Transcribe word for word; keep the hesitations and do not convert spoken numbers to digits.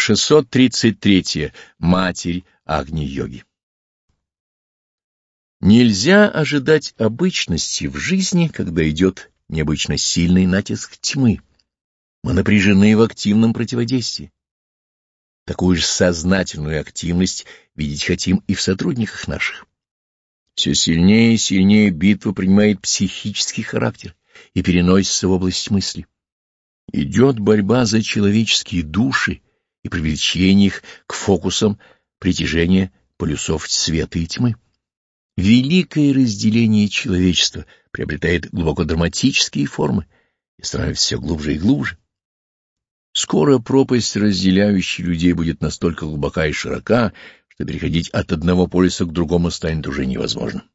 шестьсот тридцать третье. Матерь Агни-йоги. Нельзя ожидать обычности в жизни, когда идет необычно сильный натиск тьмы. Мы напряжены в активном противодействии. Такую же сознательную активность видеть хотим и в сотрудниках наших. Все сильнее и сильнее битва принимает психический характер и переносится в область мысли. Идет борьба за человеческие души и привлечение их к фокусам притяжения полюсов света и тьмы. Великое разделение человечества приобретает глубоко драматические формы и становится все глубже и глубже. Скоро пропасть, разделяющая людей, будет настолько глубока и широка, что переходить от одного полюса к другому станет уже невозможно.